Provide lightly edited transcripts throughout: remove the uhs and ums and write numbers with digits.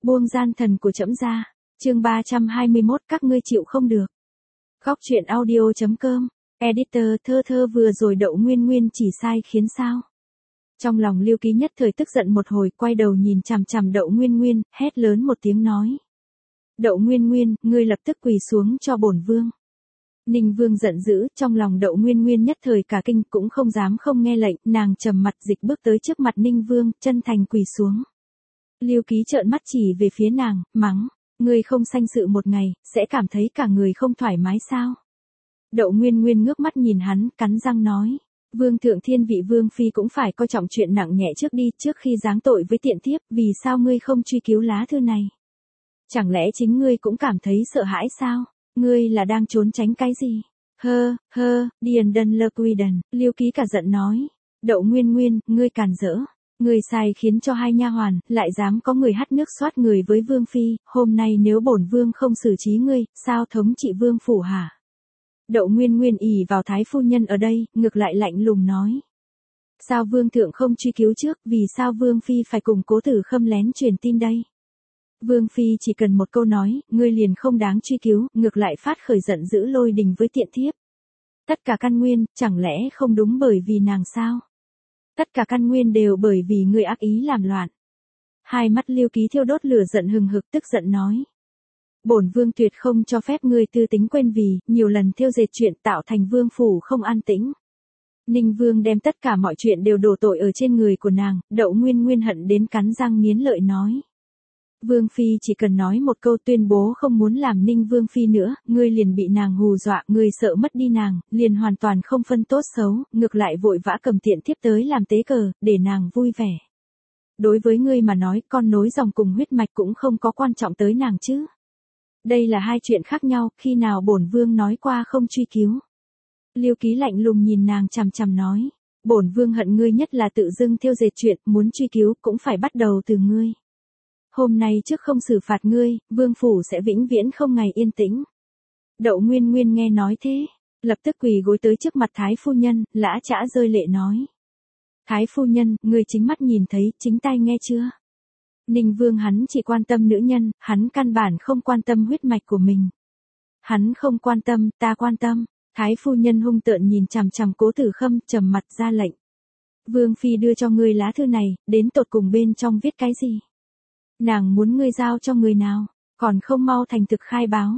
Buông gian thần của trẫm ra. Chương 321 các ngươi chịu không được. Góc truyện audio.com. Editor thơ thơ vừa rồi Đậu Nguyên Nguyên chỉ sai khiến sao? Trong lòng Lưu Ký nhất thời tức giận một hồi, quay đầu nhìn chằm chằm Đậu Nguyên Nguyên, hét lớn một tiếng nói. Đậu Nguyên Nguyên, ngươi lập tức quỳ xuống cho bổn vương. Ninh Vương giận dữ, trong lòng Đậu Nguyên Nguyên nhất thời cả kinh, cũng không dám không nghe lệnh, nàng trầm mặt dịch bước tới trước mặt Ninh Vương, chân thành quỳ xuống. Lưu Ký trợn mắt chỉ về phía nàng, mắng, ngươi không sanh sự một ngày, sẽ cảm thấy cả người không thoải mái sao? Đậu Nguyên Nguyên ngước mắt nhìn hắn, cắn răng nói, Vương thượng thiên vị Vương phi cũng phải coi trọng chuyện nặng nhẹ trước đi, trước khi giáng tội với tiện thiếp, vì sao ngươi không truy cứu lá thư này? Chẳng lẽ chính ngươi cũng cảm thấy sợ hãi sao? Ngươi là đang trốn tránh cái gì? Điền đần lơ quy đần, Lưu Ký cả giận nói, Đậu Nguyên Nguyên, ngươi càn rỡ. Người sai khiến cho hai nha hoàn, lại dám có người hắt nước xoát người với Vương phi, hôm nay nếu bổn vương không xử trí ngươi, sao thống trị Vương phủ hả? Đậu Nguyên Nguyên ỷ vào thái phu nhân ở đây, ngược lại lạnh lùng nói. Sao Vương thượng không truy cứu trước, vì sao Vương phi phải cùng Cố Tử Khâm lén truyền tin đây? Vương phi chỉ cần một câu nói, ngươi liền không đáng truy cứu, ngược lại phát khởi giận dữ lôi đình với tiện thiếp. Tất cả căn nguyên, chẳng lẽ không đúng bởi vì nàng sao? Tất cả căn nguyên đều bởi vì ngươi ác ý làm loạn. Hai mắt Lưu Ký thiêu đốt lửa giận hừng hực, tức giận nói. Bổn vương tuyệt không cho phép ngươi tư tính quên vì, nhiều lần thiêu dệt chuyện tạo thành vương phủ không an tĩnh. Ninh Vương đem tất cả mọi chuyện đều đổ tội ở trên người của nàng, Đậu Nguyên Nguyên hận đến cắn răng nghiến lợi nói. Vương phi chỉ cần nói một câu tuyên bố không muốn làm Ninh Vương phi nữa, ngươi liền bị nàng hù dọa, ngươi sợ mất đi nàng, liền hoàn toàn không phân tốt xấu, ngược lại vội vã cầm tiện thiếp tới làm tế cờ, để nàng vui vẻ. Đối với ngươi mà nói, con nối dòng cùng huyết mạch cũng không có quan trọng tới nàng chứ. Đây là hai chuyện khác nhau, khi nào bổn vương nói qua không truy cứu. Lưu Ký lạnh lùng nhìn nàng chằm chằm nói, bổn vương hận ngươi nhất là tự dưng thiêu dệt chuyện, muốn truy cứu cũng phải bắt đầu từ ngươi. Hôm nay trước không xử phạt ngươi, vương phủ sẽ vĩnh viễn không ngày yên tĩnh. Đậu Nguyên Nguyên nghe nói thế, lập tức quỳ gối tới trước mặt thái phu nhân, lã chã rơi lệ nói. Thái phu nhân, ngươi chính mắt nhìn thấy, chính tai nghe chưa? Ninh Vương hắn chỉ quan tâm nữ nhân, hắn căn bản không quan tâm huyết mạch của mình. Hắn không quan tâm, ta quan tâm. Thái phu nhân hung tợn nhìn chằm chằm Cố Tử Khâm, trầm mặt ra lệnh. Vương phi đưa cho ngươi lá thư này, đến tột cùng bên trong viết cái gì? Nàng muốn ngươi giao cho người nào, còn không mau thành thực khai báo.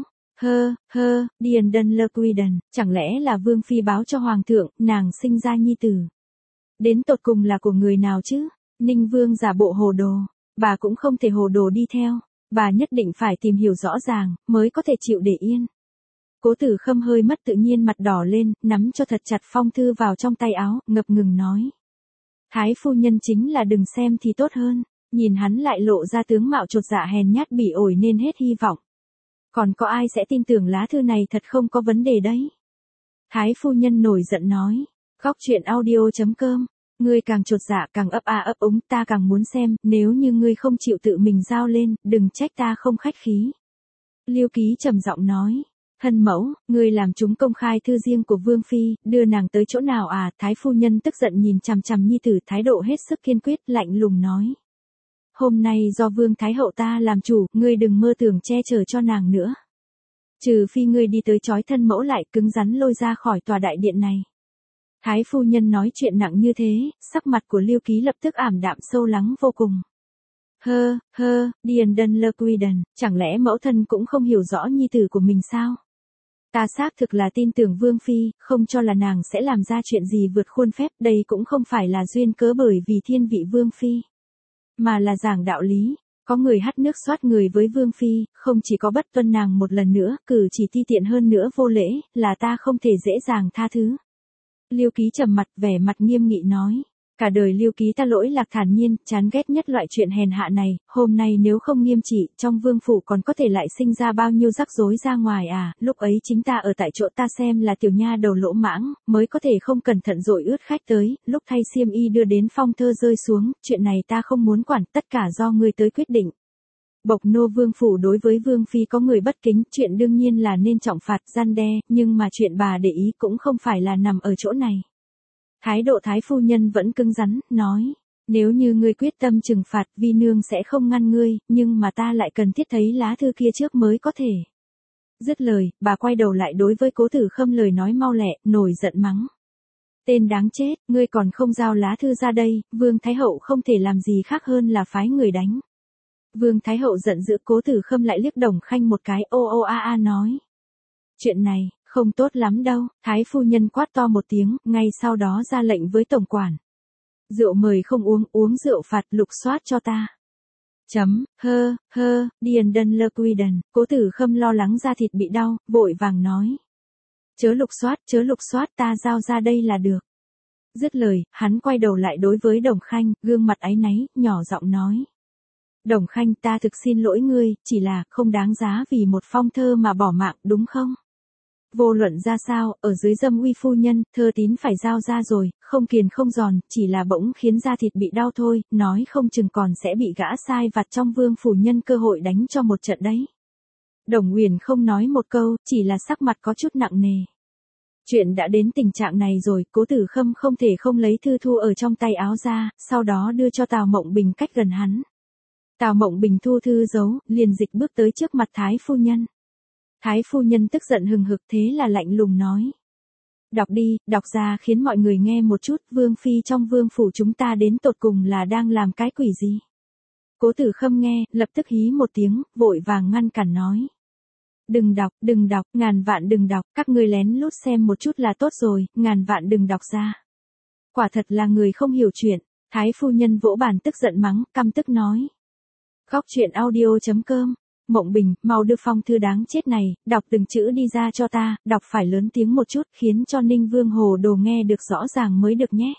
Điền đần lơ quy đần, chẳng lẽ là Vương phi báo cho hoàng thượng, nàng sinh ra nhi tử. Đến tột cùng là của người nào chứ? Ninh Vương giả bộ hồ đồ, bà cũng không thể hồ đồ đi theo, bà nhất định phải tìm hiểu rõ ràng, mới có thể chịu để yên. Cố Tử Khâm hơi mất tự nhiên mặt đỏ lên, nắm cho thật chặt phong thư vào trong tay áo, ngập ngừng nói. Thái phu nhân chính là đừng xem thì tốt hơn. Nhìn hắn lại lộ ra tướng mạo chột dạ hèn nhát bỉ ổi nên hết hy vọng. Còn có ai sẽ tin tưởng lá thư này thật không có vấn đề đấy? Thái phu nhân nổi giận nói. Góc truyện audio.com. Ngươi càng chột dạ càng ấp a ấp úng, ta càng muốn xem, nếu như ngươi không chịu tự mình giao lên, đừng trách ta không khách khí. Lưu Ký trầm giọng nói. Thân mẫu, ngươi làm chúng công khai thư riêng của Vương phi, đưa nàng tới chỗ nào à? Thái phu nhân tức giận nhìn chằm chằm nhi tử, thái độ hết sức kiên quyết, lạnh lùng nói. Hôm nay do Vương Thái Hậu ta làm chủ, ngươi đừng mơ tưởng che chở cho nàng nữa. Trừ phi ngươi đi tới trói thân mẫu lại, cứng rắn lôi ra khỏi tòa đại điện này. Thái phu nhân nói chuyện nặng như thế, sắc mặt của Lưu Ký lập tức ảm đạm sâu lắng vô cùng. Điền đần lơ quy đần, chẳng lẽ mẫu thân cũng không hiểu rõ nhi tử của mình sao? Ta xác thực là tin tưởng Vương phi, không cho là nàng sẽ làm ra chuyện gì vượt khuôn phép, đây cũng không phải là duyên cớ bởi vì thiên vị Vương phi. Mà là giảng đạo lý, có người hắt nước xoát người với Vương phi, không chỉ có bất tuân nàng một lần nữa, cử chỉ ti tiện hơn nữa vô lễ, là ta không thể dễ dàng tha thứ. Lưu Ký trầm mặt, vẻ mặt nghiêm nghị nói. Cả đời Lưu Ký ta lỗi lạc thản nhiên, chán ghét nhất loại chuyện hèn hạ này, hôm nay nếu không nghiêm trị, trong vương phủ còn có thể lại sinh ra bao nhiêu rắc rối ra ngoài à, lúc ấy chính ta ở tại chỗ ta xem là tiểu nha đầu lỗ mãng, mới có thể không cẩn thận dội ướt khách tới, lúc thay xiêm y đưa đến phong thơ rơi xuống, chuyện này ta không muốn quản, tất cả do ngươi tới quyết định. Bộc nô vương phủ đối với Vương phi có người bất kính, chuyện đương nhiên là nên trọng phạt răn đe, nhưng mà chuyện bà để ý cũng không phải là nằm ở chỗ này. Thái độ thái phu nhân vẫn cứng rắn, nói. Nếu như ngươi quyết tâm trừng phạt, vi nương sẽ không ngăn ngươi, nhưng mà ta lại cần thiết thấy lá thư kia trước mới có thể. Dứt lời, bà quay đầu lại đối với Cố Tử Khâm lời nói mau lẹ, nổi giận mắng. Tên đáng chết, ngươi còn không giao lá thư ra đây, Vương Thái Hậu không thể làm gì khác hơn là phái người đánh. Vương Thái Hậu giận dữ, Cố Tử Khâm lại liếc Đồng Khanh một cái, ô ô a a nói. Chuyện này, không tốt lắm đâu, Thái phu nhân quát to một tiếng, ngay sau đó ra lệnh với tổng quản. Rượu mời không uống, uống rượu phạt, lục soát cho ta. Điền đần lơ quy đần, Cố Tử Khâm lo lắng da thịt bị đau, vội vàng nói. Chớ lục soát, ta giao ra đây là được. Dứt lời, hắn quay đầu lại đối với Đồng Khanh, gương mặt áy náy, nhỏ giọng nói. Đồng Khanh, ta thực xin lỗi ngươi, chỉ là không đáng giá vì một phong thơ mà bỏ mạng, đúng không? Vô luận ra sao, ở dưới dâm uy phu nhân, thơ tín phải giao ra rồi, không kiền không giòn, chỉ là bỗng khiến da thịt bị đau thôi, nói không chừng còn sẽ bị gã sai vặt trong vương phủ nhân cơ hội đánh cho một trận đấy. Đồng Uyển không nói một câu, chỉ là sắc mặt có chút nặng nề. Chuyện đã đến tình trạng này rồi, Cố Tử Khâm không thể không lấy thư thu ở trong tay áo ra, sau đó đưa cho Tào Mộng Bình cách gần hắn. Tào Mộng Bình thu thư giấu, liền dịch bước tới trước mặt Thái phu nhân. Thái phu nhân tức giận hừng hực, thế là lạnh lùng nói. Đọc đi, đọc ra khiến mọi người nghe một chút, Vương phi trong vương phủ chúng ta đến tột cùng là đang làm cái quỷ gì. Cố Tử Khâm nghe, lập tức hí một tiếng, vội vàng ngăn cản nói. Đừng đọc, ngàn vạn đừng đọc, các ngươi lén lút xem một chút là tốt rồi, ngàn vạn đừng đọc ra. Quả thật là người không hiểu chuyện, Thái phu nhân vỗ bàn tức giận mắng, căm tức nói. Góc truyện audio.com, Mộng Bình, mau đưa phong thư đáng chết này, đọc từng chữ đi ra cho ta, đọc phải lớn tiếng một chút, khiến cho Ninh Vương Hồ Đồ nghe được rõ ràng mới được nhé.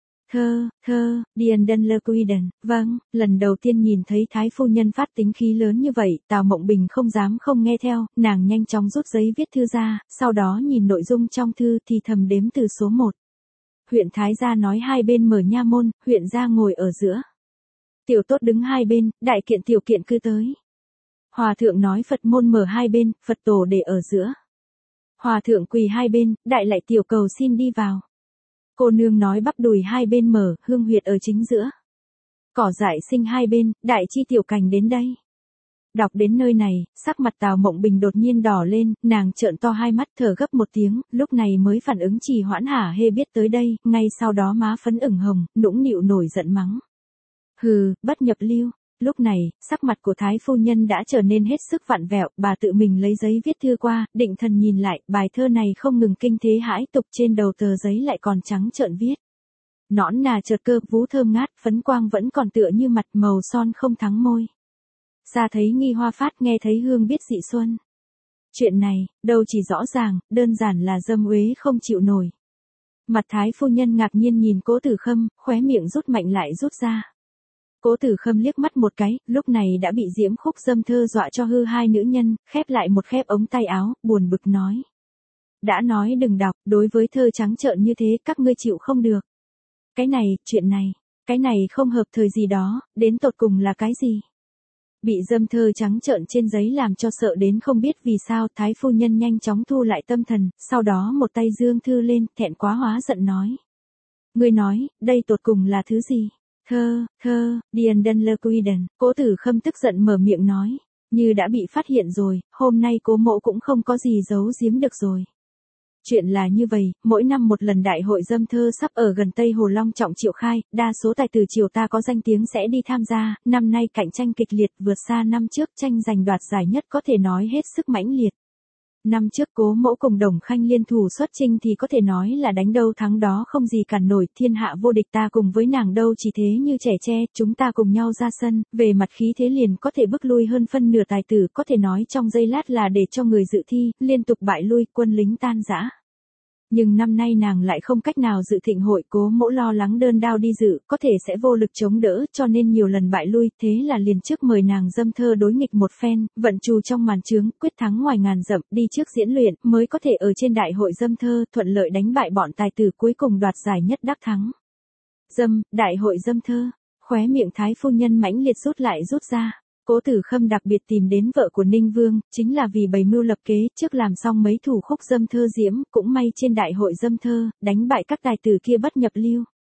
Điền đần lơ quy đần, vâng, lần đầu tiên nhìn thấy Thái phu nhân phát tính khí lớn như vậy, Tào Mộng Bình không dám không nghe theo, nàng nhanh chóng rút giấy viết thư ra, sau đó nhìn nội dung trong thư thì thầm đếm từ số 1. Huyện Thái gia nói hai bên mở nha môn, huyện gia ngồi ở giữa. Tiểu tốt đứng hai bên, đại kiện tiểu kiện cứ tới. Hòa thượng nói Phật môn mở hai bên, Phật tổ để ở giữa. Hòa thượng quỳ hai bên, đại lại tiểu cầu xin đi vào. Cô nương nói bắp đùi hai bên mở, hương huyệt ở chính giữa. Cỏ dại sinh hai bên, đại chi tiểu cành đến đây. Đọc đến nơi này, sắc mặt Tào Mộng Bình đột nhiên đỏ lên, nàng trợn to hai mắt thở gấp một tiếng, lúc này mới phản ứng trì hoãn hả hê biết tới đây, ngay sau đó má phấn ửng hồng, nũng nịu nổi giận mắng. Hừ, bất nhập lưu. Lúc này, sắc mặt của Thái phu nhân đã trở nên hết sức vặn vẹo, bà tự mình lấy giấy viết thư qua, định thần nhìn lại, bài thơ này không ngừng kinh thế hãi tục, trên đầu tờ giấy lại còn trắng trợn viết. Nõn nà chợt cơ, vú thơm ngát, phấn quang vẫn còn tựa như mặt, màu son không thắng môi. Ra thấy nghi hoa phát, nghe thấy hương biết dị xuân. Chuyện này, đâu chỉ rõ ràng, đơn giản là dâm uế không chịu nổi. Mặt Thái phu nhân ngạc nhiên nhìn Cố Tử Khâm, khóe miệng rút mạnh lại rút ra. Cố Tử Khâm liếc mắt một cái, lúc này đã bị diễm khúc dâm thơ dọa cho hư hai nữ nhân, khép lại một khép ống tay áo, buồn bực nói. Đã nói đừng đọc, đối với thơ trắng trợn như thế các ngươi chịu không được. Chuyện này, cái này không hợp thời gì đó, đến tột cùng là cái gì? Bị dâm thơ trắng trợn trên giấy làm cho sợ đến không biết vì sao, Thái phu nhân nhanh chóng thu lại tâm thần, sau đó một tay giương thư lên, thẹn quá hóa giận nói. Ngươi nói, đây tột cùng là thứ gì? Điền đần lơ quy đần, Cố Tử Khâm tức giận mở miệng nói, như đã bị phát hiện rồi, hôm nay cố mộ cũng không có gì giấu giếm được rồi. Chuyện là như vậy, mỗi năm một lần đại hội dâm thơ sắp ở gần Tây Hồ long trọng triệu khai, đa số tài tử triều ta có danh tiếng sẽ đi tham gia, năm nay cạnh tranh kịch liệt vượt xa năm trước, tranh giành đoạt giải nhất có thể nói hết sức mãnh liệt. Năm trước Cố Mẫu cùng Đồng Khanh liên thủ xuất chinh thì có thể nói là đánh đâu thắng đó không gì cản nổi, thiên hạ vô địch, ta cùng với nàng đâu chỉ thế như trẻ tre, chúng ta cùng nhau ra sân, về mặt khí thế liền có thể bức lui hơn phân nửa tài tử, có thể nói trong giây lát là để cho người dự thi, liên tục bại lui, quân lính tan rã. Nhưng năm nay nàng lại không cách nào dự thịnh hội, Cố Mẫu lo lắng đơn đao đi dự, có thể sẽ vô lực chống đỡ, cho nên nhiều lần bại lui, thế là liền trước mời nàng dâm thơ đối nghịch một phen, vận trù trong màn trướng, quyết thắng ngoài ngàn dặm, đi trước diễn luyện, mới có thể ở trên đại hội dâm thơ, thuận lợi đánh bại bọn tài tử, cuối cùng đoạt giải nhất đắc thắng. Đại hội dâm thơ, khóe miệng Thái phu nhân mãnh liệt rút lại rút ra. Cố Tử Khâm đặc biệt tìm đến vợ của Ninh Vương, chính là vì bày mưu lập kế, trước làm xong mấy thủ khúc dâm thơ diễm, cũng may trên đại hội dâm thơ, đánh bại các tài tử kia bất nhập lưu.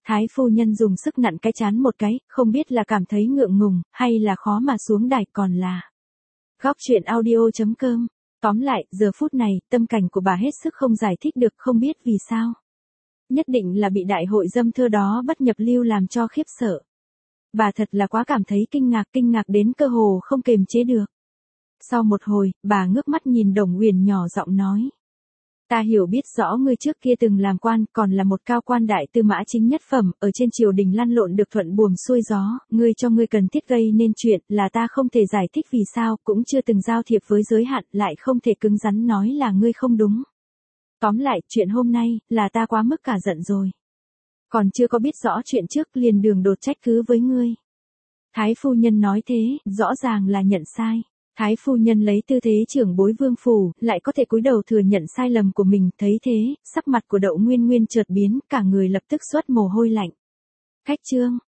Thái phu nhân dùng sức nặn cái trán một cái, không biết là cảm thấy ngượng ngùng, hay là khó mà xuống đài còn là. Góc truyện audio.com. Tóm lại, giờ phút này, tâm cảnh của bà hết sức không giải thích được, không biết vì sao. Nhất định là bị đại hội dâm thưa đó bất nhập lưu làm cho khiếp sợ. Bà thật là quá cảm thấy kinh ngạc đến cơ hồ không kềm chế được. Sau một hồi, bà ngước mắt nhìn Đồng Uyển nhỏ giọng nói. Ta hiểu biết rõ ngươi trước kia từng làm quan, còn là một cao quan đại tư mã chính nhất phẩm, ở trên triều đình lăn lộn được thuận buồm xuôi gió, ngươi cho ngươi cần thiết gây nên chuyện, là ta không thể giải thích vì sao, cũng chưa từng giao thiệp với giới hạn, lại không thể cứng rắn nói là ngươi không đúng. Tóm lại, chuyện hôm nay, là ta quá mức cả giận rồi. Còn chưa có biết rõ chuyện trước liền đường đột trách cứ với ngươi. Thái phu nhân nói thế, rõ ràng là nhận sai. Thái phu nhân lấy tư thế trưởng bối vương phủ, lại có thể cúi đầu thừa nhận sai lầm của mình, thấy thế, sắc mặt của Đậu Nguyên Nguyên chợt biến, cả người lập tức xuất mồ hôi lạnh. Khách trương,